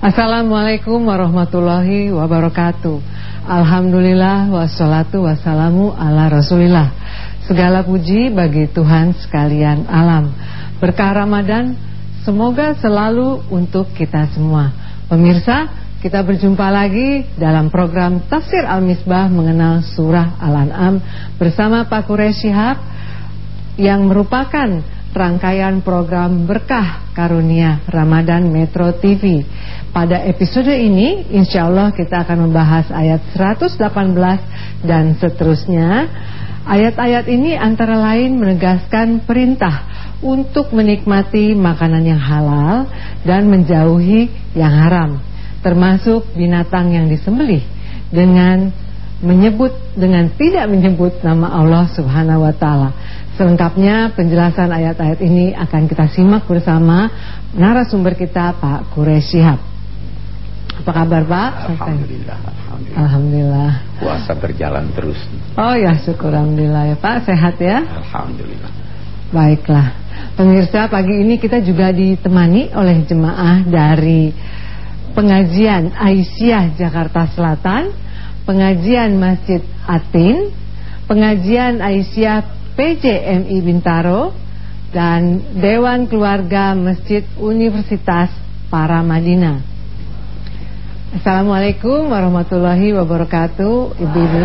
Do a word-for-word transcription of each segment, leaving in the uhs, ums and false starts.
Assalamualaikum warahmatullahi wabarakatuh. Alhamdulillah wassalatu wassalamu ala rasulillah. Segala puji bagi Tuhan sekalian alam. Berkah Ramadan semoga selalu untuk kita semua. Pemirsa, kita berjumpa lagi dalam program Tafsir Al-Misbah mengenal Surah Al-An'am bersama Pak Quraish Shihab, yang merupakan rangkaian program Berkah Karunia Ramadan Metro T V. Pada episode ini insya Allah kita akan membahas ayat seratus delapan belas dan seterusnya. Ayat-ayat ini antara lain menegaskan perintah untuk menikmati makanan yang halal dan menjauhi yang haram, termasuk binatang yang disembelih dengan menyebut dengan tidak menyebut nama Allah Subhanahu wa taala. Selengkapnya penjelasan ayat-ayat ini akan kita simak bersama narasumber kita, Pak Quraish Shihab. Apa kabar, Pak? Alhamdulillah, Alhamdulillah. Alhamdulillah. Puasa berjalan terus. Oh ya, syukur alhamdulillah ya, Pak. Sehat ya? Alhamdulillah. Baiklah. Pemirsa, pagi ini kita juga ditemani oleh jemaah dari pengajian Aisyah Jakarta Selatan, pengajian Masjid Atin, pengajian Aisyah P J M I Bintaro, dan Dewan Keluarga Masjid Universitas Paramadina. Assalamualaikum warahmatullahi wabarakatuh, Ibu-ibu.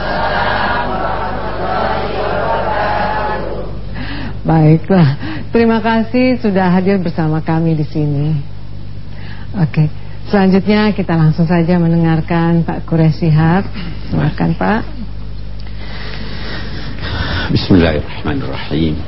Baiklah, terima kasih sudah hadir bersama kami di sini. Oke, selanjutnya kita langsung saja mendengarkan Pak Quraish Shihab. Silakan, Pak. Bismillahirrahmanirrahim.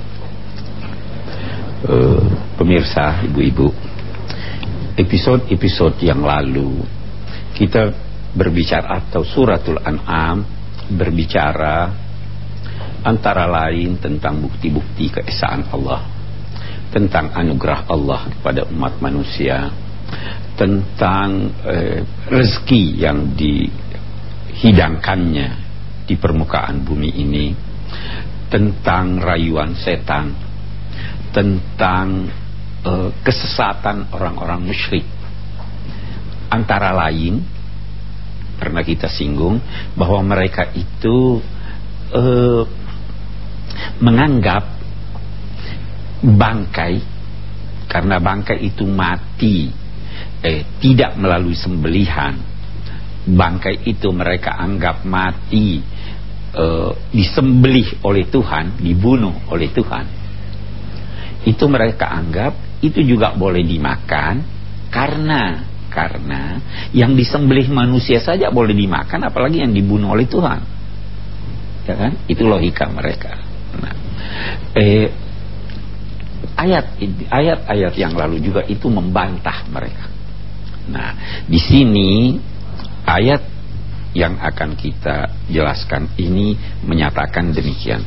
uh, Pemirsa, ibu-ibu, episode-episode yang lalu kita berbicara, atau suratul An'am berbicara antara lain tentang bukti-bukti keesaan Allah, tentang anugerah Allah kepada umat manusia, tentang eh, rezeki yang dihidangkannya di permukaan bumi ini, tentang rayuan setan, tentang uh, kesesatan orang-orang musyrik. Antara lain pernah kita singgung bahwa mereka itu uh, menganggap bangkai, karena bangkai itu mati eh, tidak melalui sembelihan, bangkai itu mereka anggap mati Uh, disembelih oleh Tuhan, dibunuh oleh Tuhan. Itu mereka anggap itu juga boleh dimakan, karena karena yang disembelih manusia saja boleh dimakan, apalagi yang dibunuh oleh Tuhan. Ya kan? Itu logika mereka. Nah, eh, ayat ayat-ayat yang lalu juga itu membantah mereka. Nah, di sini ayat yang akan kita jelaskan ini menyatakan demikian.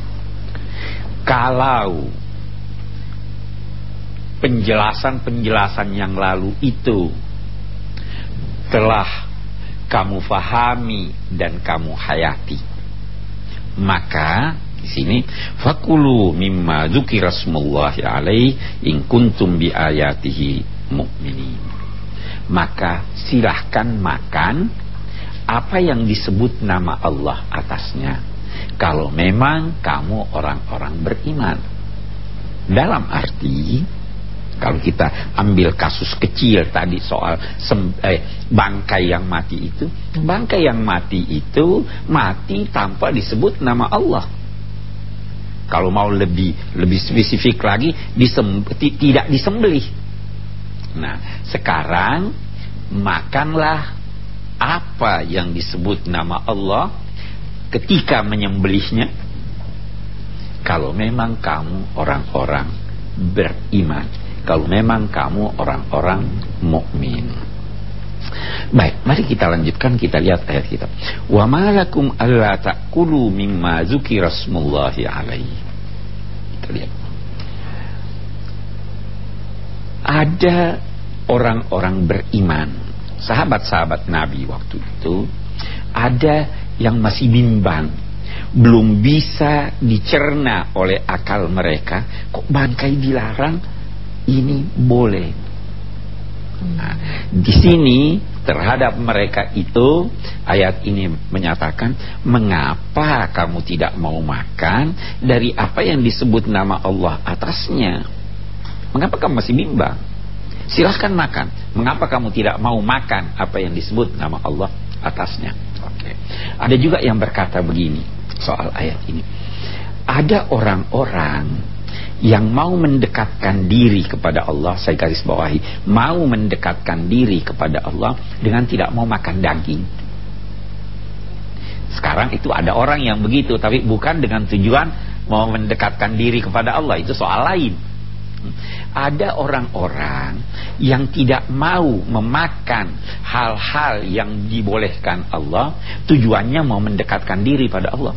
Kalau penjelasan-penjelasan yang lalu itu telah kamu fahami dan kamu hayati, maka di sini fakulu mimma dzukira smullahi alaihi in kuntum bi ayatihi mu'minin. Maka silahkan makan apa yang disebut nama Allah atasnya, kalau memang kamu orang-orang beriman. Dalam arti, kalau kita ambil kasus kecil tadi soal sem, eh, bangkai yang mati itu, bangkai yang mati itu mati tanpa disebut nama Allah. Kalau mau lebih lebih spesifik lagi, disem, tidak disembelih. Nah, sekarang makanlah apa yang disebut nama Allah ketika menyembelihnya, kalau memang kamu orang-orang beriman, kalau memang kamu orang-orang mukmin. Baik, mari kita lanjutkan, kita lihat ayat kita. Wa malakum alla ta'kulu mimma dzukira smullahi alaihi. Kita lihat. Ada orang-orang beriman, sahabat-sahabat Nabi waktu itu, ada yang masih bimbang, belum bisa dicerna oleh akal mereka, kok bangkai dilarang, ini boleh. Nah, di sini terhadap mereka itu ayat ini menyatakan, mengapa kamu tidak mau makan dari apa yang disebut nama Allah atasnya? Mengapa kamu masih bimbang? Silahkan makan. Mengapa kamu tidak mau makan apa yang disebut nama Allah atasnya? Oke. Ada juga yang berkata begini soal ayat ini. Ada orang-orang yang mau mendekatkan diri kepada Allah, saya garis bawahi, mau mendekatkan diri kepada Allah dengan tidak mau makan daging. Sekarang itu ada orang yang begitu, tapi bukan dengan tujuan mau mendekatkan diri kepada Allah, itu soal lain. Ada orang-orang yang tidak mau memakan hal-hal yang dibolehkan Allah, tujuannya mau mendekatkan diri pada Allah.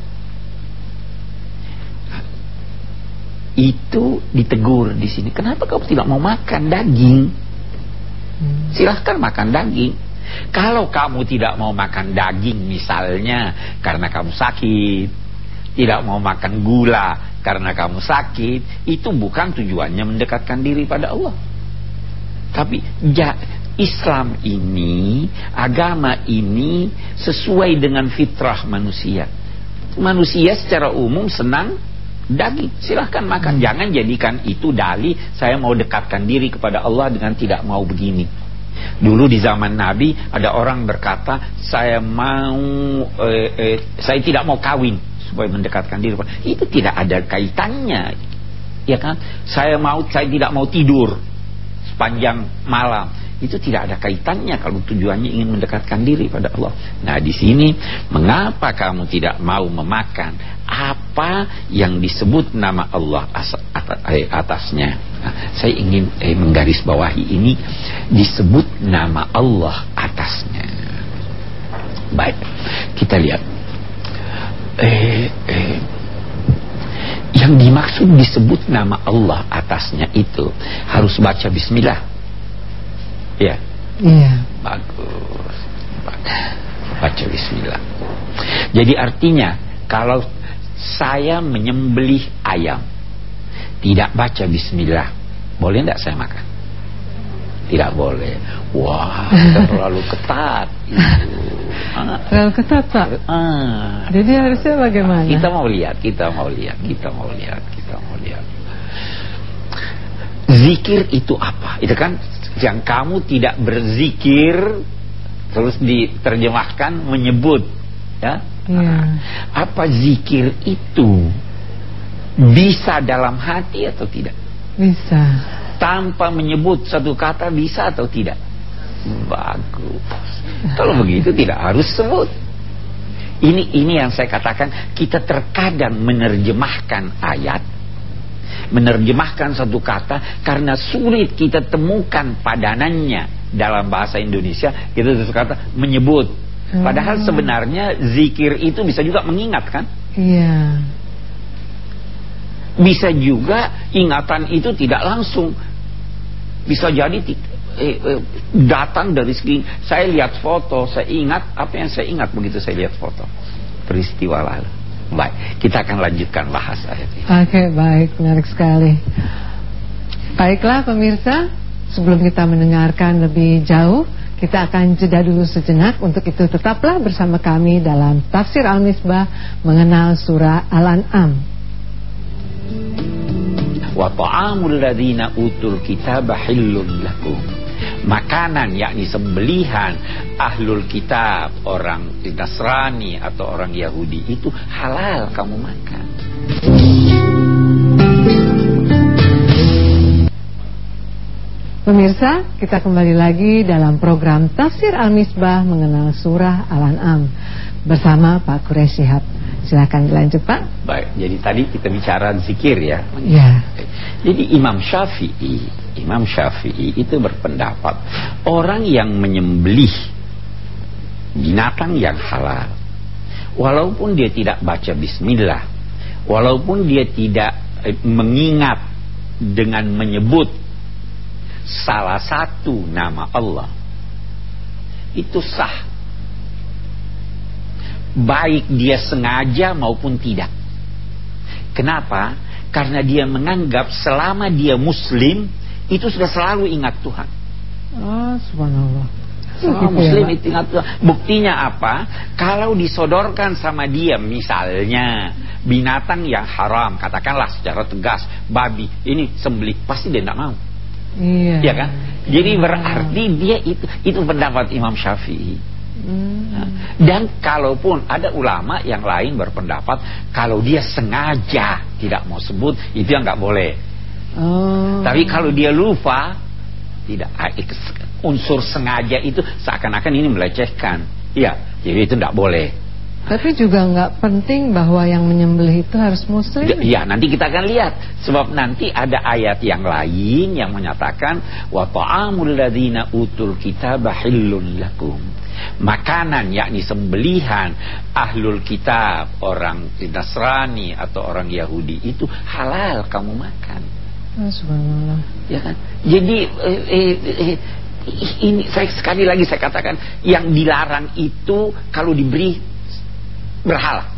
Itu ditegur di sini. Kenapa kamu tidak mau makan daging? Silahkan makan daging. Kalau kamu tidak mau makan daging misalnya karena kamu sakit, tidak mau makan gula karena kamu sakit, itu bukan tujuannya mendekatkan diri pada Allah. Tapi ya, Islam ini, agama ini sesuai dengan fitrah manusia. Manusia secara umum senang daging, silahkan makan. Jangan jadikan itu dalih saya mau dekatkan diri kepada Allah dengan tidak mau begini. Dulu di zaman Nabi ada orang berkata, saya mau eh, eh, saya tidak mau kawin supaya mendekatkan diri. Itu tidak ada kaitannya, ya kan? Saya mau saya tidak mau tidur sepanjang malam. Itu tidak ada kaitannya kalau tujuannya ingin mendekatkan diri pada Allah. Nah, di sini mengapa kamu tidak mau memakan apa yang disebut nama Allah atasnya? Nah, saya ingin eh, menggarisbawahi ini, disebut nama Allah atasnya. Baik, kita lihat. Eh, eh, yang dimaksud disebut nama Allah atasnya itu harus baca Bismillah. Ya, iya. Bagus, bagus. Baca Bismillah. Jadi artinya kalau saya menyembelih ayam tidak baca Bismillah, boleh tidak saya makan? Tidak boleh. Wah, terlalu ketat itu. Ah. Terlalu ketat, Pak. Ah. Jadi harusnya bagaimana? Kita mau lihat, kita mau lihat, kita mau lihat, kita mau lihat. Zikir itu apa? Itu kan yang kamu tidak berzikir, terus diterjemahkan menyebut, ya. Ya. Apa zikir itu bisa dalam hati atau tidak? Bisa. Tanpa menyebut satu kata bisa atau tidak? Bagus. Kalau begitu tidak harus sebut. Ini ini yang saya katakan, kita terkadang menerjemahkan ayat, menerjemahkan satu kata karena sulit kita temukan padanannya dalam bahasa Indonesia. Kita terus kata menyebut, padahal sebenarnya zikir itu bisa juga mengingat, kan? Iya. Bisa juga ingatan itu tidak langsung, bisa jadi eh, eh, datang dari segi saya lihat foto, saya ingat apa yang saya ingat begitu saya lihat foto peristiwa lalu. Baik, kita akan lanjutkan bahas ayat ini. Oke, baik, menarik sekali. Baiklah pemirsa, sebelum kita mendengarkan lebih jauh, kita akan jeda dulu sejenak. Untuk itu tetaplah bersama kami dalam Tafsir Al-Misbah mengenal surah Al-An'am. Wa ta'amul ladzina utul kitaba hillun lakum. Makanan, yakni sembelihan ahlul kitab, orang Nasrani atau orang Yahudi, itu halal kamu makan. Pemirsa, kita kembali lagi dalam program Tafsir Al-Misbah mengenal surah Al-An'am bersama Pak Quraish Shihab. Silakan dilanjut, Pak. Baik, jadi tadi kita bicara zikir, ya. Ya. Jadi Imam Syafi'i, Imam Syafi'i itu berpendapat orang yang menyembelih binatang yang halal, walaupun dia tidak baca bismillah, walaupun dia tidak eh, mengingat dengan menyebut salah satu nama Allah, itu sah, baik dia sengaja maupun tidak. Kenapa? Karena dia menganggap selama dia muslim itu sudah selalu ingat Tuhan. Oh, subhanallah. Oh, Muslim itu ingat. Buktinya apa? Kalau disodorkan sama dia, misalnya binatang yang haram, katakanlah secara tegas, babi, ini sembelih, pasti dia tidak mau. Iya. Ya kan? Jadi berarti dia itu itu pendapat Imam Syafi'i. Hmm. Dan kalaupun ada ulama yang lain berpendapat kalau dia sengaja tidak mau sebut, itu yang nggak boleh. Oh. Tapi kalau dia lupa, tidak, unsur sengaja itu seakan-akan ini melecehkan. Iya, jadi itu tidak boleh. Tapi juga nggak penting bahwa yang menyembelih itu harus muslim. Iya, nanti kita akan lihat. Sebab nanti ada ayat yang lain yang menyatakan wa ta'amul ladzina utul kitaba hillun lakum. Makanan yakni sembelihan ahlul kitab, orang Nasrani atau orang Yahudi itu halal kamu makan. Oh, subhanallah. Ya kan? Jadi eh, eh, eh, ini saya sekali lagi saya katakan yang dilarang itu kalau diberi berhala,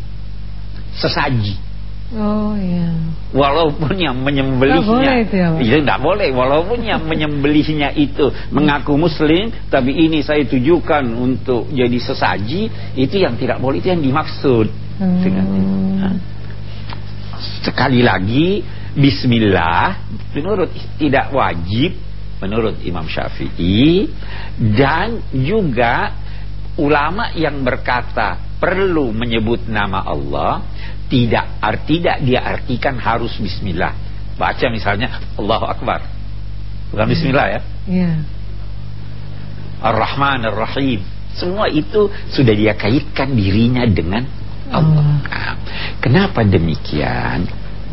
sesaji. Oh iya. Walaupun yang menyembelihnya itu ya, itu tidak boleh. Walaupun yang menyembelihnya itu mengaku muslim, tapi ini saya tujukan untuk jadi sesaji, itu yang tidak boleh, itu yang dimaksud. Hmm. Sekali lagi, bismillah menurut tidak wajib menurut Imam Syafi'i, dan juga ulama yang berkata perlu menyebut nama Allah, tidak tidak dia artikan harus bismillah. Baca misalnya Allahu Akbar, bukan bismillah ya. Iya. Ar-Rahman Ar-Rahim, semua itu sudah dia kaitkan dirinya dengan Allah. Oh. Nah, kenapa demikian?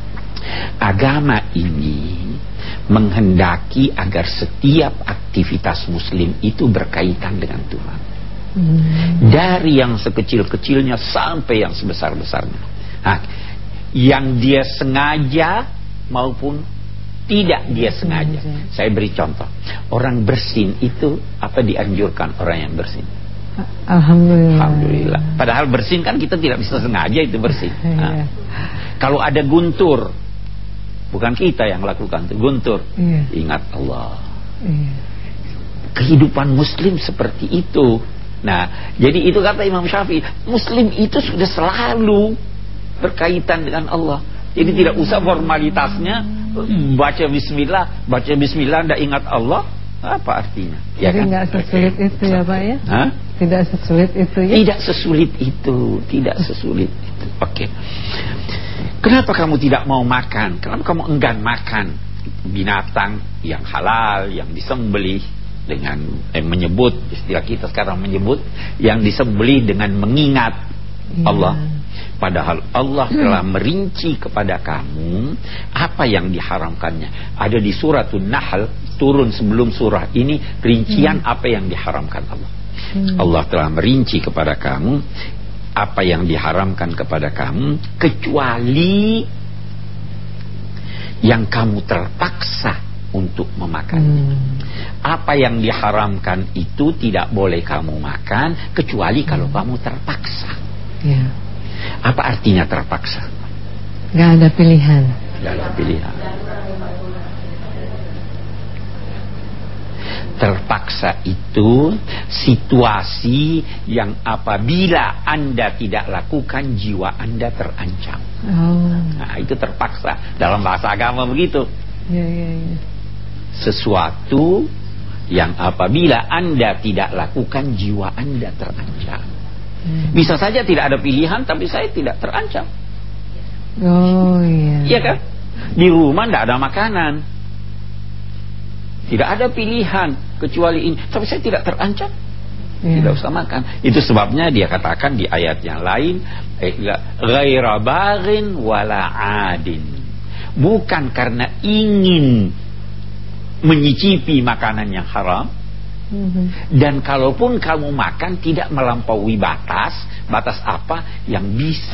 Agama ini menghendaki agar setiap aktivitas muslim itu berkaitan dengan Tuhan. Hmm. Dari yang sekecil-kecilnya sampai yang sebesar-besarnya. Nah, yang dia sengaja maupun tidak dia sengaja. Hmm. Saya beri contoh. Orang bersin itu apa dianjurkan orang yang bersin? Alhamdulillah. Alhamdulillah. Padahal bersin kan kita tidak bisa sengaja itu bersin. Nah, kalau ada guntur, bukan kita yang lakukan itu, guntur. Iya. Ingat Allah. Iya. Kehidupan muslim seperti itu. Nah, jadi itu kata Imam Syafi'i, muslim itu sudah selalu berkaitan dengan Allah. Jadi hmm. tidak usah formalitasnya baca bismillah, baca bismillah tidak ingat Allah, apa artinya? Ya, jadi kan? Nggak sesulit itu ya Pak ya? Hah? Tidak sesulit itu ya? Tidak sesulit itu, tidak sesulit itu. Oke. Okay. Kenapa kamu tidak mau makan? Kenapa kamu enggan makan binatang yang halal, yang disembelih dengan eh, menyebut, istilah kita sekarang menyebut, yang disembelih dengan mengingat ya. Allah. Padahal Allah telah merinci kepada kamu apa yang diharamkannya. Ada di suratul Nahl, turun sebelum surah ini, rincian hmm. apa yang diharamkan Allah. Hmm. Allah telah merinci kepada kamu apa yang diharamkan kepada kamu, kecuali yang kamu terpaksa untuk memakannya. Hmm. Apa yang diharamkan itu tidak boleh kamu makan kecuali kalau hmm. kamu terpaksa. Ya. Apa artinya terpaksa? Gak ada pilihan. Gak ada pilihan. Terpaksa itu situasi yang apabila Anda tidak lakukan, jiwa Anda terancam. Oh. Nah, itu terpaksa. Dalam bahasa agama begitu. Ya, ya, ya. Sesuatu yang apabila Anda tidak lakukan, jiwa Anda terancam. Hmm. Bisa saja tidak ada pilihan, tapi saya tidak terancam. Oh iya. Iya kan? Di rumah tidak ada makanan, tidak ada pilihan kecuali ini, tapi saya tidak terancam. Yeah. Tidak usah makan. Itu sebabnya dia katakan di ayat yang lain, ghaira baghin wala adin. Bukan karena ingin menyicipi makanan yang haram, mm-hmm. dan kalaupun kamu makan tidak melampaui batas. Batas apa? Yang bisa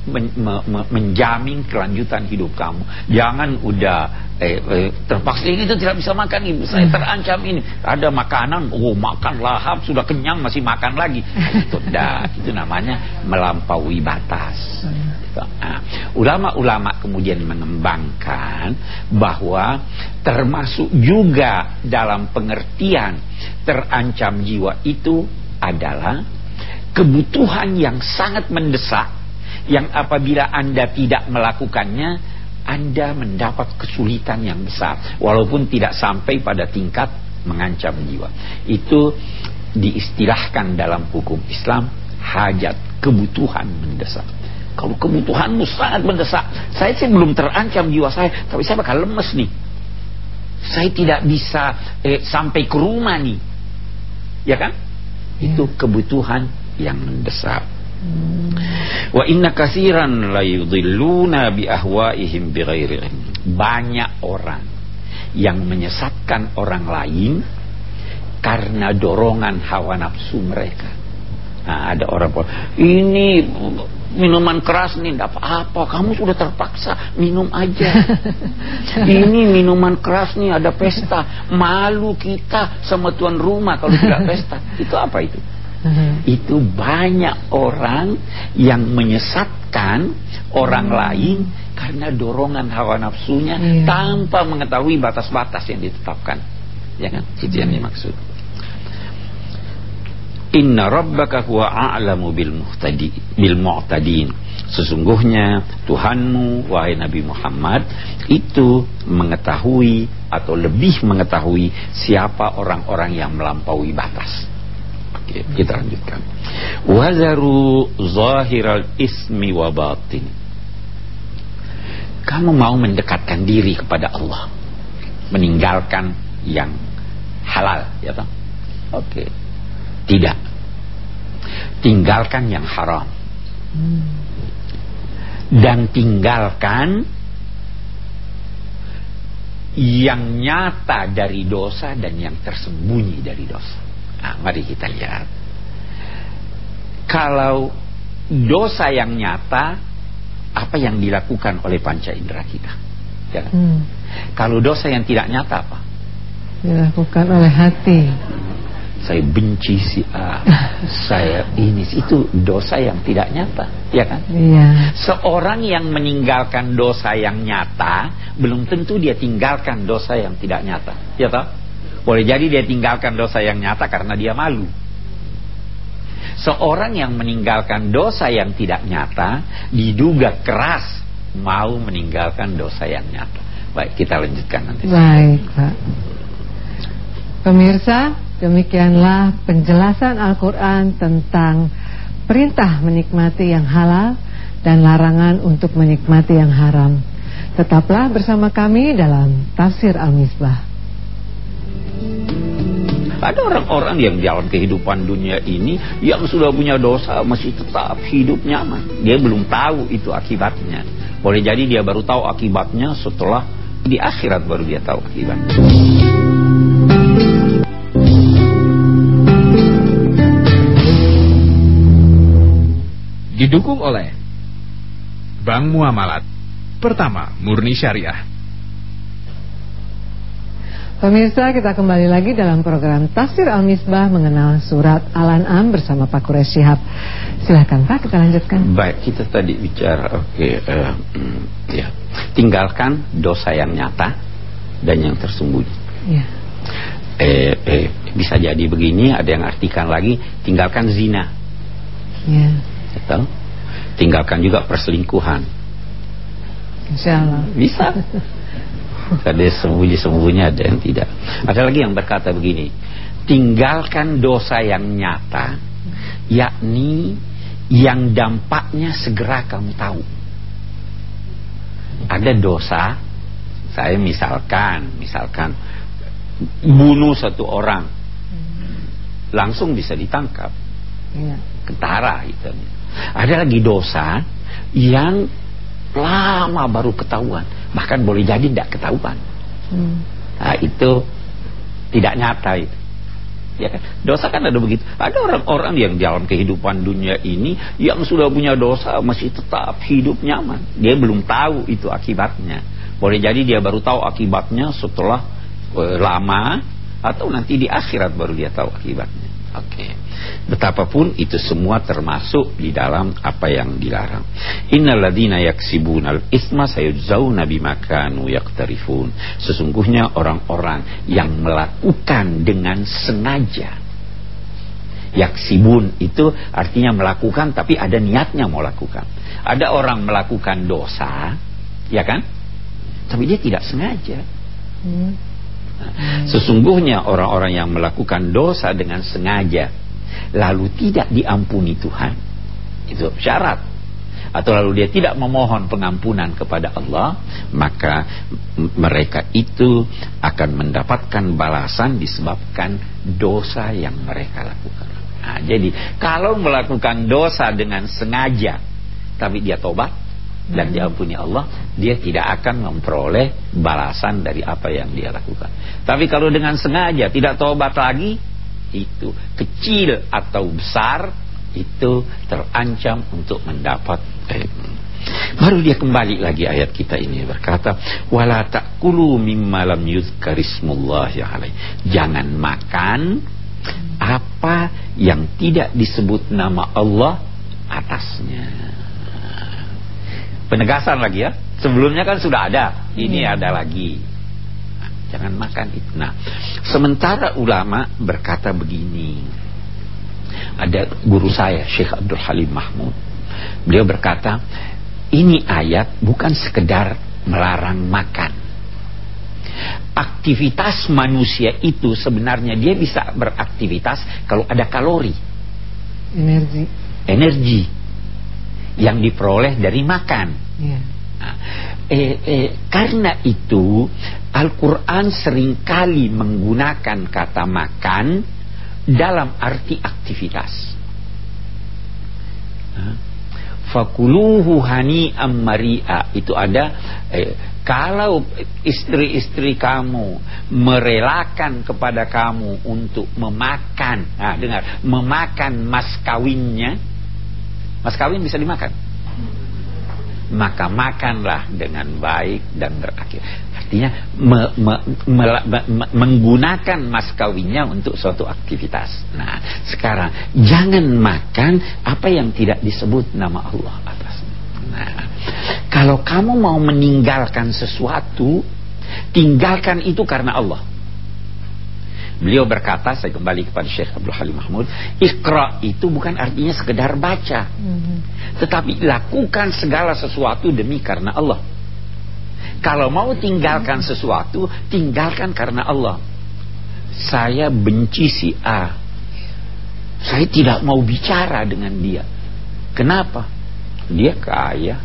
men, me, me, menjamin kelanjutan hidup kamu. Jangan udah eh, eh, terpaksa ini itu tidak bisa makan, ibu saya terancam ini. Ada makanan, oh makan lahap, sudah kenyang masih makan lagi. Itu dah, itu namanya melampaui batas. Nah, ulama-ulama kemudian mengembangkan bahwa termasuk juga dalam pengertian terancam jiwa itu adalah kebutuhan yang sangat mendesak, yang apabila Anda tidak melakukannya, Anda mendapat kesulitan yang besar, walaupun tidak sampai pada tingkat mengancam jiwa. Itu diistilahkan dalam hukum Islam hajat, kebutuhan mendesak. Kalau kebutuhanmu sangat mendesak, saya sih belum terancam jiwa saya, tapi saya bakal lemes nih, saya tidak bisa eh, sampai ke rumah nih, ya kan? Ya. Itu kebutuhan yang mendesak. Hmm. Wa inna katsiran la yudhilluna bi ahwaihim bighairi ilm. Banyak orang yang menyesatkan orang lain karena dorongan hawa nafsu mereka. Nah, ada orang ini minuman keras nih, tidak apa-apa, kamu sudah terpaksa minum aja. Ini minuman keras nih, ada pesta, malu kita sama tuan rumah kalau tidak pesta. Itu apa itu? Itu banyak orang yang menyesatkan orang hmm. lain karena dorongan hawa nafsunya, yeah. tanpa mengetahui batas-batas yang ditetapkan, ya kan? Itu yang dimaksud. Inna rabbaka huwa a'lamu bil muhtadi bil mu'tadin. Sesungguhnya Tuhanmu, wahai Nabi Muhammad, itu mengetahui atau lebih mengetahui siapa orang-orang yang melampaui batas. Oke, kita lanjutkan. Wazaru zahiral ismi wa batin. Kamu mau mendekatkan diri kepada Allah, meninggalkan yang halal, ya toh? Oke. Tidak. Tinggalkan yang haram. Dan tinggalkan yang nyata dari dosa dan yang tersembunyi dari dosa. Nah, mari kita lihat. Kalau dosa yang nyata, apa yang dilakukan oleh panca indera kita? Ya. Hmm. Kalau dosa yang tidak nyata apa? Dilakukan oleh hati. Saya benci si A, saya ini, itu dosa yang tidak nyata, ya kan? Iya. Seorang yang meninggalkan dosa yang nyata, belum tentu dia tinggalkan dosa yang tidak nyata, ya toh? Boleh jadi dia tinggalkan dosa yang nyata karena dia malu. Seorang yang meninggalkan dosa yang tidak nyata, diduga keras mau meninggalkan dosa yang nyata. Baik, kita lanjutkan nanti. Baik, Pak. Pemirsa, demikianlah penjelasan Al-Quran tentang perintah menikmati yang halal dan larangan untuk menikmati yang haram. Tetaplah bersama kami dalam Tafsir Al-Misbah. Ada orang-orang yang dalam kehidupan dunia ini yang sudah punya dosa masih tetap hidup nyaman. Dia belum tahu itu akibatnya. Boleh jadi dia baru tahu akibatnya setelah di akhirat baru dia tahu akibatnya. Didukung oleh Bank Muamalat Pertama Murni Syariah. Pemirsa, kita kembali lagi dalam program Tafsir Al-Misbah mengenal surat Al-An'am bersama Pak Quraish Shihab. Silakan Pak, kita lanjutkan. Baik, kita tadi bicara oke, okay, uh, mm, ya. Tinggalkan dosa yang nyata dan yang tersembunyi. Ya. Eh, eh, bisa jadi begini, ada yang artikan lagi, tinggalkan zina. Ya. Betul? Tinggalkan juga perselingkuhan. Insyaallah. Bisa. Ada sembunyi-sembunyi, ada yang tidak. Ada lagi yang berkata begini, tinggalkan dosa yang nyata, yakni yang dampaknya segera kamu tahu. Ada dosa, saya misalkan misalkan bunuh satu orang, langsung bisa ditangkap, ya. Kentara itu. Ada lagi dosa yang lama baru ketahuan, bahkan boleh jadi tidak ketahuan. hmm. Nah, itu tidak nyata itu. Ya kan? Dosa kan ada begitu. Ada orang-orang yang dalam kehidupan dunia ini yang sudah punya dosa masih tetap hidup nyaman. Dia belum tahu itu akibatnya. Boleh jadi dia baru tahu akibatnya setelah uh, lama, atau nanti di akhirat baru dia tahu akibatnya. Oke. Okay. Betapapun itu semua termasuk di dalam apa yang dilarang. Innal ladzina yaksibunal itsma sayujzauna bima kanu yaqtarifun. Sesungguhnya orang-orang yang melakukan dengan sengaja. Yaksibun itu artinya melakukan tapi ada niatnya mau lakukan. Ada orang melakukan dosa, ya kan? Tapi dia tidak sengaja. Hmm. Nah, sesungguhnya orang-orang yang melakukan dosa dengan sengaja lalu tidak diampuni Tuhan, itu syarat, atau lalu dia tidak memohon pengampunan kepada Allah, maka mereka itu akan mendapatkan balasan disebabkan dosa yang mereka lakukan. Nah, jadi kalau melakukan dosa dengan sengaja tapi dia tobat dan diampuni Allah, dia tidak akan memperoleh balasan dari apa yang dia lakukan. Tapi kalau dengan sengaja tidak tobat lagi, itu kecil atau besar, itu terancam untuk mendapat eh. Baru dia kembali lagi ayat kita ini berkata, wala ta'kulu mimma lam yuzkarismullahi alaih. Jangan makan apa yang tidak disebut nama Allah atasnya. Penegasan lagi ya. Sebelumnya kan sudah ada, ini hmm. ada lagi. Nah, jangan makan itu. Nah, sementara ulama berkata begini. Ada guru saya, Syekh Abdul Halim Mahmud. Beliau berkata, ini ayat bukan sekedar melarang makan. Aktivitas manusia itu sebenarnya dia bisa beraktivitas kalau ada kalori, energi, energi yang diperoleh dari makan. Yeah. Nah, eh, eh, karena itu Al-Quran seringkali menggunakan kata makan dalam arti aktivitas. Nah, fakuluhu hani'am mari'a, itu ada eh, kalau istri-istri kamu merelakan kepada kamu untuk memakan, nah dengar, memakan mas kawinnya. Mas kawin bisa dimakan, maka makanlah dengan baik dan berakhir. Artinya me, me, me, me, me, menggunakan mas kawinnya untuk suatu aktivitas. Nah, sekarang jangan makan apa yang tidak disebut nama Allah atas. Nah, kalau kamu mau meninggalkan sesuatu, tinggalkan itu karena Allah. Beliau berkata, saya kembali kepada Syekh Abdul Halim Mahmud, Iqra itu bukan artinya sekedar baca, mm-hmm. tetapi lakukan segala sesuatu demi karena Allah. Kalau mau tinggalkan sesuatu, tinggalkan karena Allah. Saya benci si A, saya tidak mau bicara dengan dia. Kenapa? Dia kaya,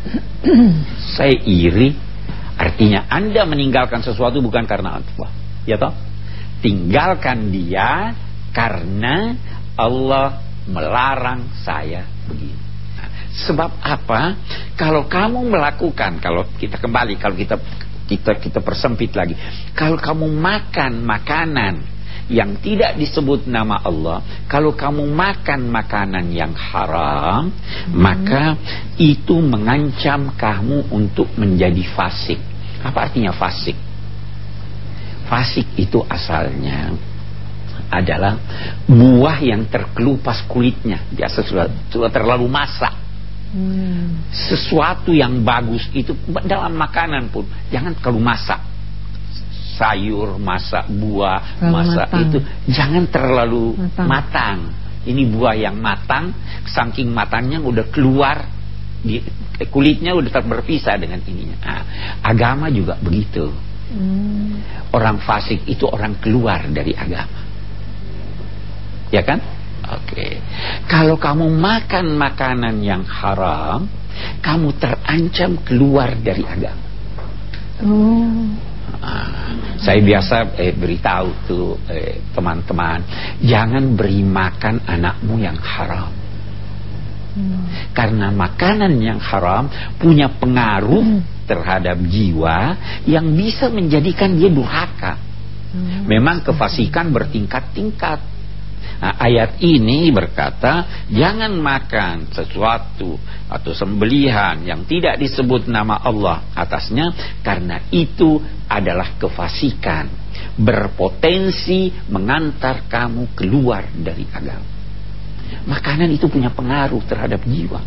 saya iri. Artinya Anda meninggalkan sesuatu bukan karena Allah, ya toh? Tinggalkan dia karena Allah melarang saya begini. Nah, sebab apa? Kalau kamu melakukan, kalau kita kembali, kalau kita kita kita persempit lagi, kalau kamu makan makanan yang tidak disebut nama Allah, kalau kamu makan makanan yang haram, hmm. maka itu mengancam kamu untuk menjadi fasik. Apa artinya fasik? Fasik itu asalnya adalah buah yang terkelupas kulitnya, biasa sudah, sudah terlalu masak. Hmm. Sesuatu yang bagus itu dalam makanan pun jangan terlalu masak. Sayur masak, buah terlalu masak matang. Itu jangan terlalu matang. matang. Ini buah yang matang, saking matangnya udah keluar di, kulitnya udah terberpisah dengan ininya. Nah, agama juga begitu. Hmm. Orang fasik itu orang keluar dari agama, ya kan? Oke. Okay. Kalau kamu makan makanan yang haram, kamu terancam keluar dari agama. Oh. Nah, saya biasa eh, beritahu tuh eh, teman-teman, jangan beri makan anakmu yang haram. Hmm. Karena makanan yang haram punya pengaruh hmm. terhadap jiwa yang bisa menjadikan dia durhaka. Hmm. Memang kefasikan bertingkat-tingkat. Nah, ayat ini berkata jangan makan sesuatu atau sembelihan yang tidak disebut nama Allah atasnya, karena itu adalah kefasikan, berpotensi mengantar kamu keluar dari agama. Makanan itu punya pengaruh terhadap jiwa.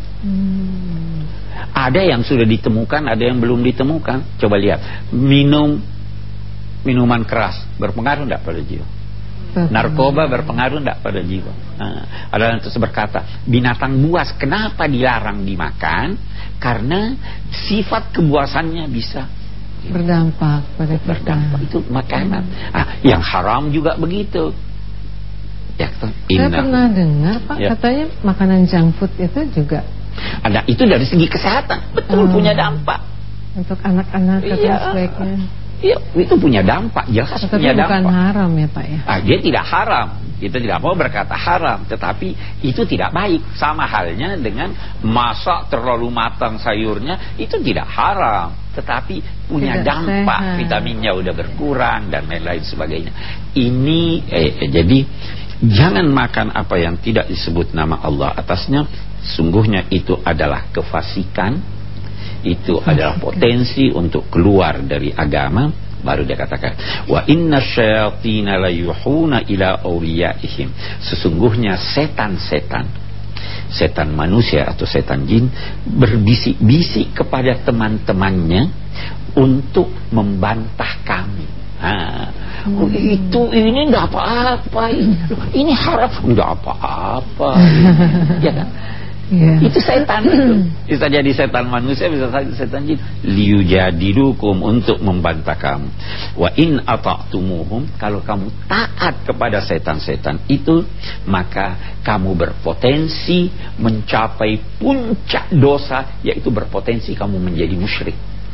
Hmm. Ada yang sudah ditemukan, ada yang belum ditemukan. Coba lihat, minum minuman keras berpengaruh tidak pada jiwa? Narkoba berpengaruh tidak pada jiwa? Nah, ada yang terus berkata binatang buas kenapa dilarang dimakan? Karena sifat kebuasannya bisa berdampak pada kita. Berdampak itu makanan. Hmm. Ah, yang haram juga begitu. Ya, saya pernah dengar Pak, ya, katanya makanan junk food itu juga ada, itu dari segi kesehatan betul, hmm, punya dampak untuk anak-anak, katanya sebaiknya. Iya, itu punya dampak, jelas tetapi punya dampak. Bukan haram ya Pak ya? Ah, dia tidak haram, kita tidak mau berkata haram, tetapi itu tidak baik. Sama halnya dengan masak terlalu matang sayurnya, itu tidak haram, tetapi punya tidak dampak sehat. Vitaminnya udah berkurang dan lain-lain sebagainya. Ini eh, eh, jadi jangan makan apa yang tidak disebut nama Allah atasnya. Sungguhnya itu adalah kefasikan, itu adalah potensi untuk keluar dari agama. Baru dia katakan wa inna syayatina la yuhuna ila awliyaihim, sesungguhnya setan-setan, setan manusia atau setan jin berbisik-bisik kepada teman-temannya untuk membantah kami. Nah, hmm. oh, itu ini enggak apa-apa, ini, ini haram, enggak apa-apa, ya kan? Yeah. Itu setan itu. Bisa jadi setan manusia, bisa jadi setan jin. Liyujadilukum, untuk membantah kamu. Wa in ata'tumuhum, kalau kamu taat kepada setan-setan itu, maka kamu berpotensi mencapai puncak dosa, yaitu berpotensi kamu menjadi musyrik.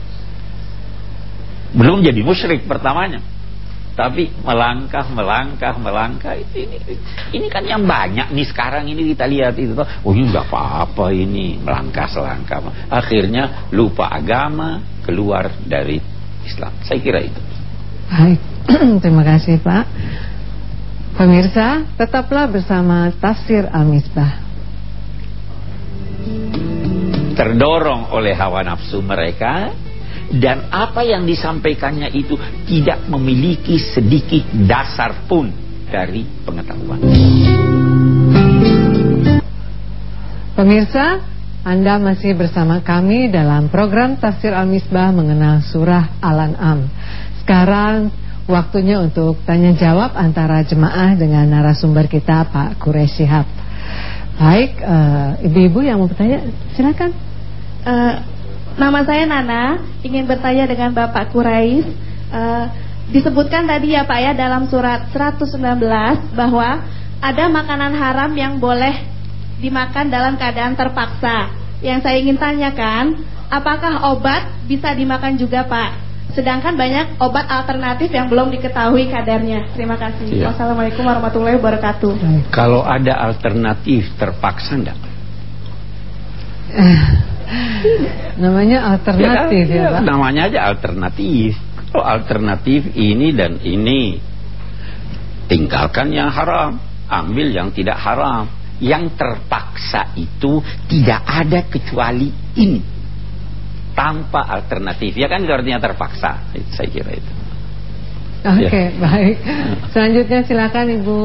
Belum jadi musyrik pertamanya, tapi melangkah, melangkah, melangkah. Ini, ini kan yang banyak nih sekarang ini kita lihat itu. Oh ini nggak apa-apa, ini melangkah selangkah. Akhirnya lupa agama, keluar dari Islam. Saya kira itu. Baik, terima kasih Pak. Pemirsa, tetaplah bersama Tafsir Al-Misbah. Terdorong oleh hawa nafsu mereka, dan apa yang disampaikannya itu tidak memiliki sedikit dasar pun dari pengetahuan. Pemirsa, Anda masih bersama kami dalam program Tafsir Al-Misbah mengenal surah Al-An'am. Sekarang waktunya untuk tanya jawab antara jemaah dengan narasumber kita, Pak Quraish Shihab. Baik, ibu-ibu uh, yang mau bertanya, silakan. Uh, Nama saya Nana, ingin bertanya dengan Bapak Quraish. uh, Disebutkan tadi ya Pak ya dalam surat seratus sembilan belas bahwa ada makanan haram yang boleh dimakan dalam keadaan terpaksa. Yang saya ingin tanyakan, apakah obat bisa dimakan juga Pak? Sedangkan banyak obat alternatif yang belum diketahui kadarnya. Terima kasih. Ya. Wassalamualaikum warahmatullahi wabarakatuh. Kalau ada alternatif terpaksa enggak? Namanya alternatif ya, ya, ya Pak? Namanya aja alternatif. Kalau alternatif ini dan ini, tinggalkan yang haram, ambil yang tidak haram. Yang terpaksa itu tidak ada kecuali ini, tanpa alternatif. Ya kan artinya terpaksa. Saya kira itu. Oke, okay, ya. Baik. Selanjutnya silakan Ibu.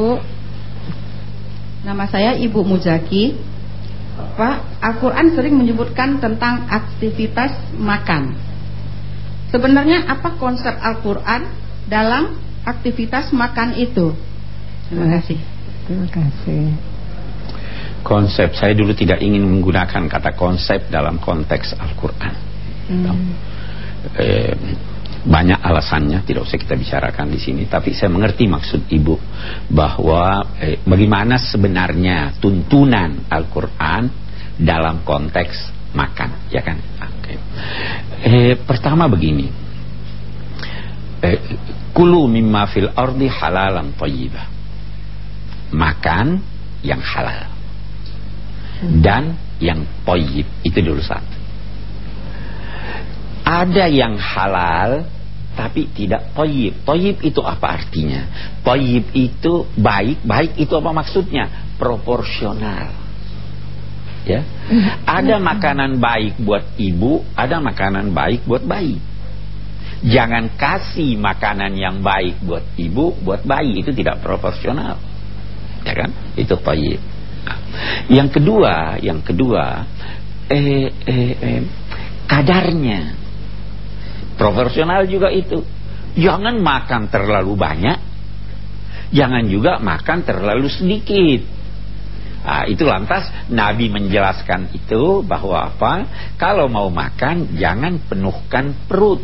Nama saya Ibu Muzaki. Pak, Al-Quran sering menyebutkan tentang aktivitas makan. Sebenarnya apa konsep Al-Quran dalam aktivitas makan itu? Terima kasih. Terima kasih. Konsep, saya dulu tidak ingin menggunakan kata konsep dalam konteks Al-Quran. Hmm. Eh, banyak alasannya, tidak usah kita bicarakan di sini. Tapi saya mengerti maksud Ibu bahwa eh, bagaimana sebenarnya tuntunan Al-Quran dalam konteks makan, ya kan? Okay. Eh, pertama begini, eh, kulu mimma fil ardi halalan thayyibah, makan yang halal dan yang thayyib, itu dulu satu. Ada yang halal tapi tidak thayyib. Thayyib itu apa artinya? Thayyib itu baik. Baik itu apa maksudnya? Proporsional. Ya. Ada makanan baik buat ibu, ada makanan baik buat bayi. Jangan kasih makanan yang baik buat ibu, buat bayi, itu tidak proporsional. Ya kan? Itu thayyib. Yang kedua, yang kedua, eh, eh, eh, kadarnya. Proporsional juga itu. Jangan makan terlalu banyak, jangan juga makan terlalu sedikit. Nah, itu lantas Nabi menjelaskan itu bahwa apa? Kalau mau makan jangan penuhkan perut.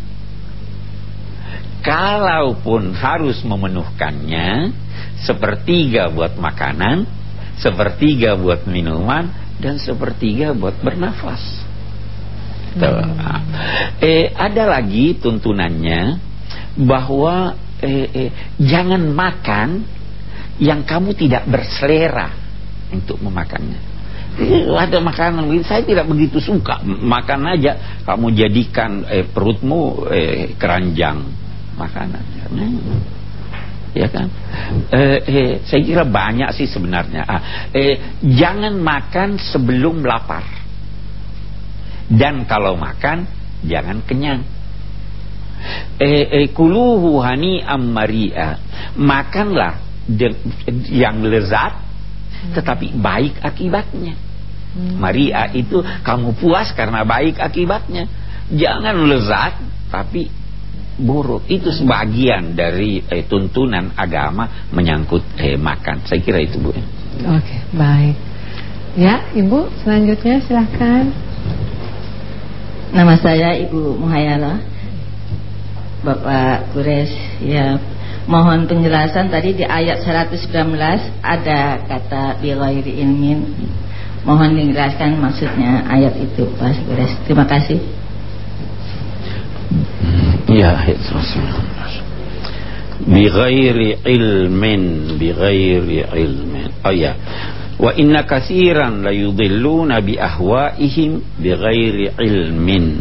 Kalaupun harus memenuhkannya, sepertiga buat makanan, sepertiga buat minuman, dan sepertiga buat bernafas. Hmm. Eh, ada lagi tuntunannya bahwa eh, eh, jangan makan yang kamu tidak berselera untuk memakannya. Eh, ada makanan saya tidak begitu suka, makan aja kamu jadikan eh, perutmu eh, keranjang makanan. Hmm. Ya kan? Eh, eh, saya kira banyak sih sebenarnya. Ah, eh, jangan makan sebelum lapar. Dan kalau makan jangan kenyang. Eh, eh, kuluhu hani'am mari'a. Makanlah de- yang lezat, tetapi baik akibatnya. Hmm. Mari'a itu kamu puas karena baik akibatnya. Jangan lezat tapi buruk. Itu sebagian dari eh, tuntunan agama menyangkut eh, makan. Saya kira itu, Bu. Oke, baik. Ya, Ibu selanjutnya silahkan. Nama saya Ibu Muhayala. Bapak Kures, ya, mohon penjelasan tadi di ayat seratus sembilan belas ada kata bighairi ilmin. Mohon dijelaskan maksudnya ayat itu, Pak Kures. Terima kasih. Ya, ayat seratus sembilan belas. Bighairi ilmin, bighairi ilmin. Oh ya. Wa inna katsiran la yudhilluna bi ahwaihim bighairi ilmin.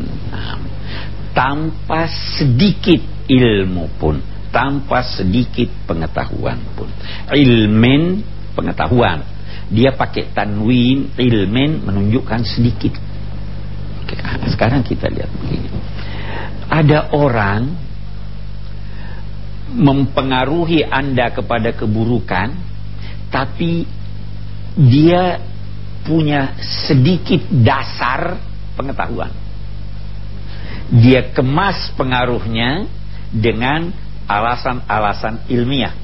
Tanpa sedikit ilmu pun, tanpa sedikit pengetahuan pun. Ilmin, pengetahuan. Dia pakai tanwin, ilmin menunjukkan sedikit. Oke, sekarang kita lihat begini. Ada orang mempengaruhi Anda kepada keburukan, tapi dia punya sedikit dasar pengetahuan. Dia kemas pengaruhnya dengan alasan-alasan ilmiah.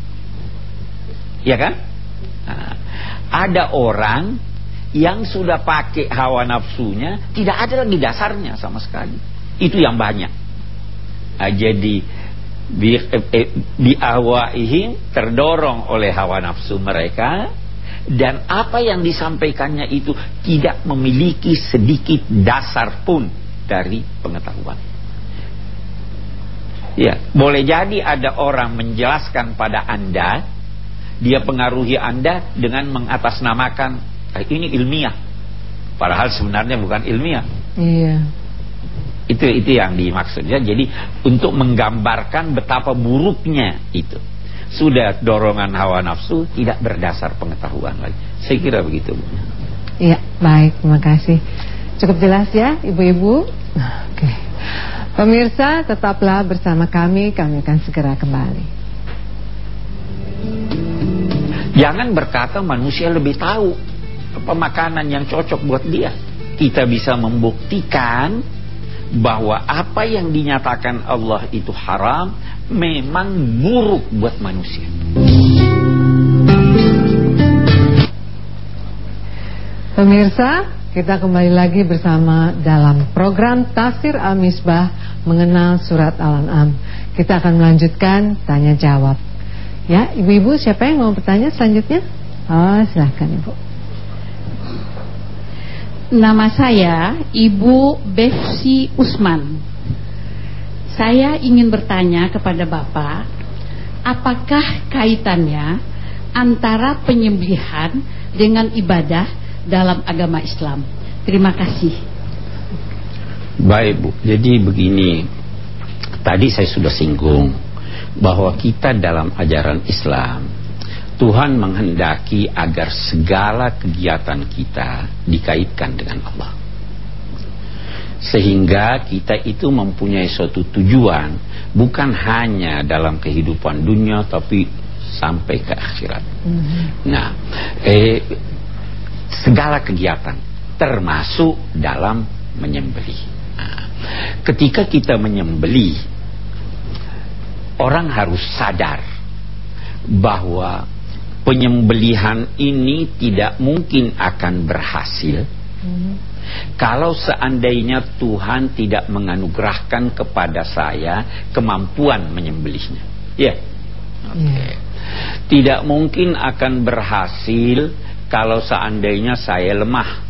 Ya kan? Nah, ada orang yang sudah pakai hawa nafsunya, tidak ada lagi dasarnya sama sekali. Itu yang banyak. Nah, jadi bi, eh, bi ahwaihim, terdorong oleh hawa nafsu mereka, dan apa yang disampaikannya itu tidak memiliki sedikit dasar pun dari pengetahuan. Ya, boleh jadi ada orang menjelaskan pada Anda, dia pengaruhi Anda dengan mengatasnamakan eh, ini ilmiah, padahal sebenarnya bukan ilmiah. Iya. Itu itu yang dimaksudnya. Jadi untuk menggambarkan betapa buruknya itu. Sudah dorongan hawa nafsu, tidak berdasar pengetahuan lagi. Saya kira begitu, Bu. Iya, baik, terima kasih. Cukup jelas ya, Ibu-ibu. Oke. Pemirsa, tetaplah bersama kami, kami akan segera kembali. Jangan berkata manusia lebih tahu apa makanan yang cocok buat dia. Kita bisa membuktikan bahwa apa yang dinyatakan Allah itu haram memang buruk buat manusia. Pemirsa, kita kembali lagi bersama dalam program Tafsir Al-Misbah mengenal surat Al-An'am. Kita akan melanjutkan tanya jawab. Ya, ibu-ibu siapa yang mau bertanya selanjutnya? Oh, silahkan Ibu. Nama saya Ibu Befsi Usman. Saya ingin bertanya kepada Bapak, apakah kaitannya antara penyembelihan dengan ibadah dalam agama Islam? Terima kasih. Baik, Bu. Jadi begini, Tadi saya sudah singgung bahwa kita dalam ajaran Islam, Tuhan menghendaki agar segala kegiatan kita dikaitkan dengan Allah, sehingga kita itu mempunyai suatu tujuan, bukan hanya dalam kehidupan dunia tapi sampai ke akhirat. Mm-hmm. Nah, eh, segala kegiatan termasuk dalam menyembelih. Nah, ketika kita menyembelih, orang harus sadar bahwa penyembelihan ini tidak mungkin akan berhasil mm-hmm. kalau seandainya Tuhan tidak menganugerahkan kepada saya kemampuan menyembelihnya. Ya, yeah. Oke. Okay. Yeah. Tidak mungkin akan berhasil kalau seandainya saya lemah.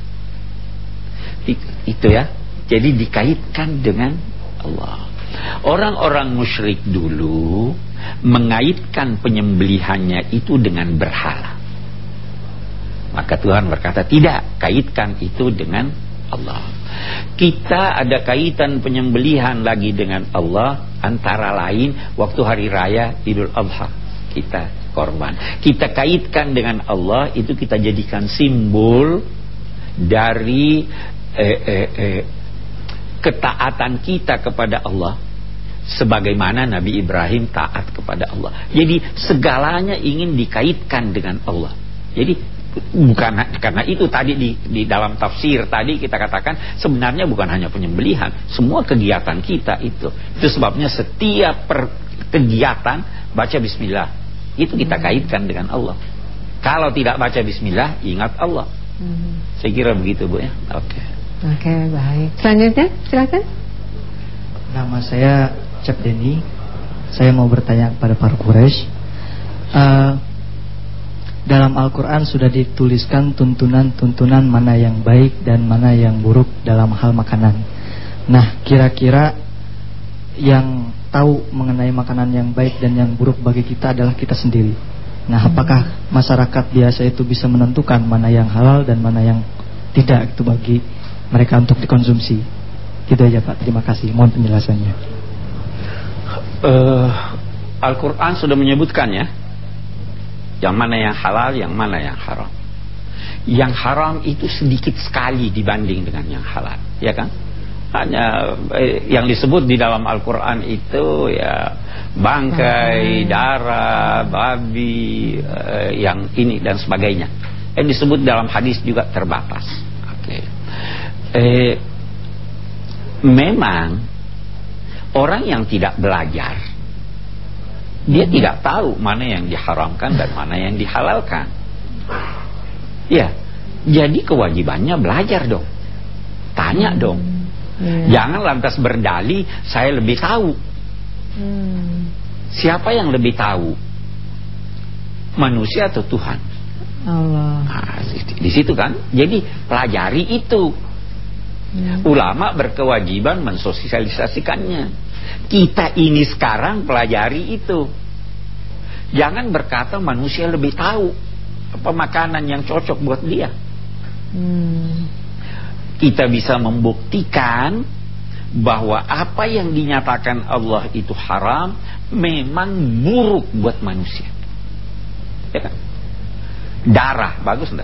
Itu ya. Jadi dikaitkan dengan Allah. Orang-orang musyrik dulu mengaitkan penyembelihannya itu dengan berhala. Maka Tuhan berkata, tidak, kaitkan itu dengan Allah. Kita ada kaitan penyembelihan lagi dengan Allah, antara lain waktu hari raya Idul Adha kita korban. Kita kaitkan dengan Allah, itu kita jadikan simbol dari eh, eh, eh, ketaatan kita kepada Allah, sebagaimana Nabi Ibrahim taat kepada Allah. Jadi segalanya ingin dikaitkan dengan Allah. Jadi bukan karena itu tadi di, di dalam tafsir tadi kita katakan sebenarnya bukan hanya penyembelihan, semua kegiatan kita itu. Itu sebabnya setiap per, kegiatan baca bismillah, itu kita kaitkan dengan Allah. Kalau tidak baca bismillah, ingat Allah. Hmm. Saya kira begitu, Bu, ya. Oke. Okay. Oke, okay, baik. Selanjutnya, silakan. Nama saya Cap Deni. Saya mau bertanya kepada para Quraisy. Uh, dalam Al-Quran sudah dituliskan tuntunan-tuntunan mana yang baik dan mana yang buruk dalam hal makanan. Nah, kira-kira yang tahu mengenai makanan yang baik dan yang buruk bagi kita adalah kita sendiri. Nah, apakah masyarakat biasa itu bisa menentukan mana yang halal dan mana yang tidak itu bagi mereka untuk dikonsumsi? Gitu aja, Pak. Terima kasih. Mohon penjelasannya. Uh, Al-Quran sudah menyebutkan ya, yang mana yang halal, yang mana yang haram. Yang haram itu sedikit sekali dibanding dengan yang halal, ya kan? Hanya eh, yang disebut di dalam Al-Quran itu ya bangkai, darah, babi, eh, yang ini dan sebagainya. Yang disebut dalam hadis juga terbatas. Oke. Okay. Eh, memang orang yang tidak belajar, dia hmm. tidak tahu mana yang diharamkan dan mana yang dihalalkan. Ya, jadi kewajibannya belajar dong, tanya hmm. dong. Hmm. Jangan lantas berdalih saya lebih tahu. Hmm. Siapa yang lebih tahu? Manusia atau Tuhan? Allah. Nah, di situ kan. Jadi pelajari itu. Hmm. Ulama berkewajiban mensosialisasikannya. Kita ini sekarang pelajari itu. Jangan berkata manusia lebih tahu apa makanan yang cocok buat dia. Hmm. Kita bisa membuktikan bahwa apa yang dinyatakan Allah itu haram memang buruk buat manusia. Ya kan? Darah bagus enggak?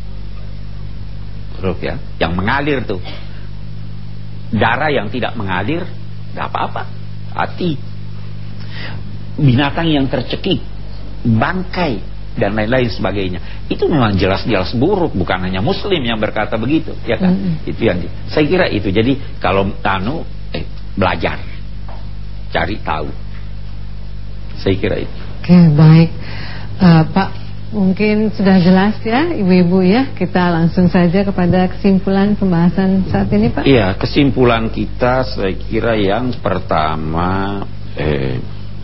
Buruk ya. Yang mengalir tuh. Darah yang tidak mengalir enggak apa-apa. Hati. Binatang yang tercekik, bangkai dan lain-lain sebagainya. Itu memang jelas-jelas buruk, bukan hanya muslim yang berkata begitu, ya kan? Mm-hmm. Itu yang di, saya kira itu. Jadi kalau anu eh belajar, cari tahu. Saya kira itu. Oke, baik. Uh, Pak, mungkin sudah jelas ya, Ibu-ibu ya. Kita langsung saja kepada kesimpulan pembahasan saat ini, Pak. Iya, kesimpulan kita saya kira yang pertama eh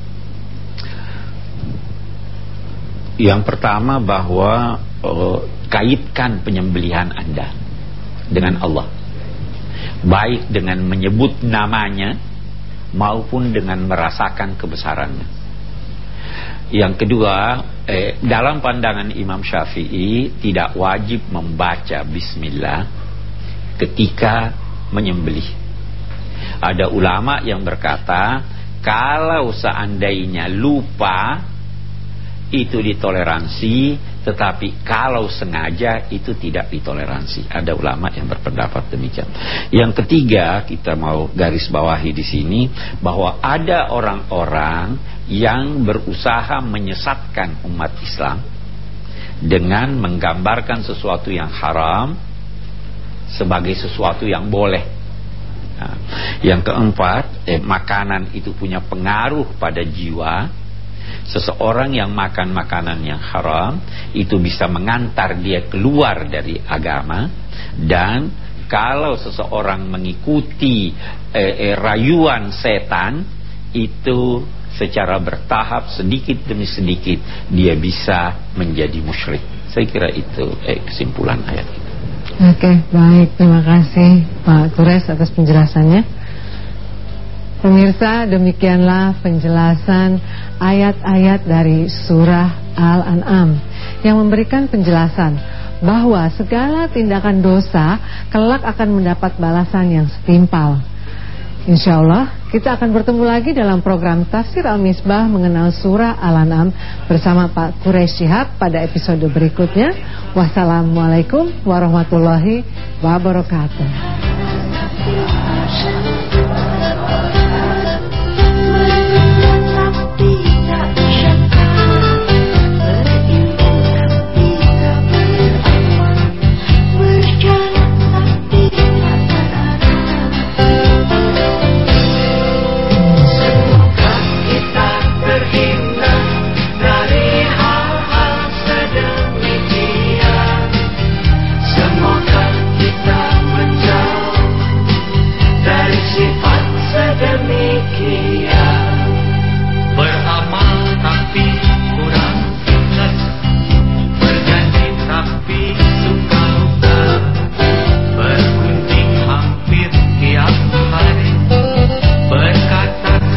Yang pertama bahwa uh, kaitkan penyembelihan Anda dengan Allah, baik dengan menyebut namanya maupun dengan merasakan kebesarannya. Yang kedua, eh, dalam pandangan Imam Syafi'i tidak wajib membaca bismillah ketika menyembelih. Ada ulama yang berkata Kalau seandainya lupa itu ditoleransi, tetapi kalau sengaja itu tidak ditoleransi. Ada ulama yang berpendapat demikian. Yang ketiga, kita mau garis bawahi di sini bahwa ada orang-orang yang berusaha menyesatkan umat Islam dengan menggambarkan sesuatu yang haram sebagai sesuatu yang boleh. Nah, yang keempat, eh, makanan itu punya pengaruh pada jiwa. Seseorang yang makan makanan yang haram itu bisa mengantar dia keluar dari agama. Dan kalau seseorang mengikuti eh, eh, rayuan setan, itu secara bertahap, sedikit demi sedikit dia bisa menjadi musyrik. Saya kira itu eh, kesimpulan ayat itu. Oke, baik, terima kasih Pak Quraisy atas penjelasannya. Pemirsa, demikianlah penjelasan ayat-ayat dari surah Al-An'am yang memberikan penjelasan bahwa segala tindakan dosa kelak akan mendapat balasan yang setimpal. Insya Allah kita akan bertemu lagi dalam program Tafsir Al-Misbah mengenal surah Al-An'am bersama Pak Quraisy Shihab pada episode berikutnya. Wassalamualaikum warahmatullahi wabarakatuh.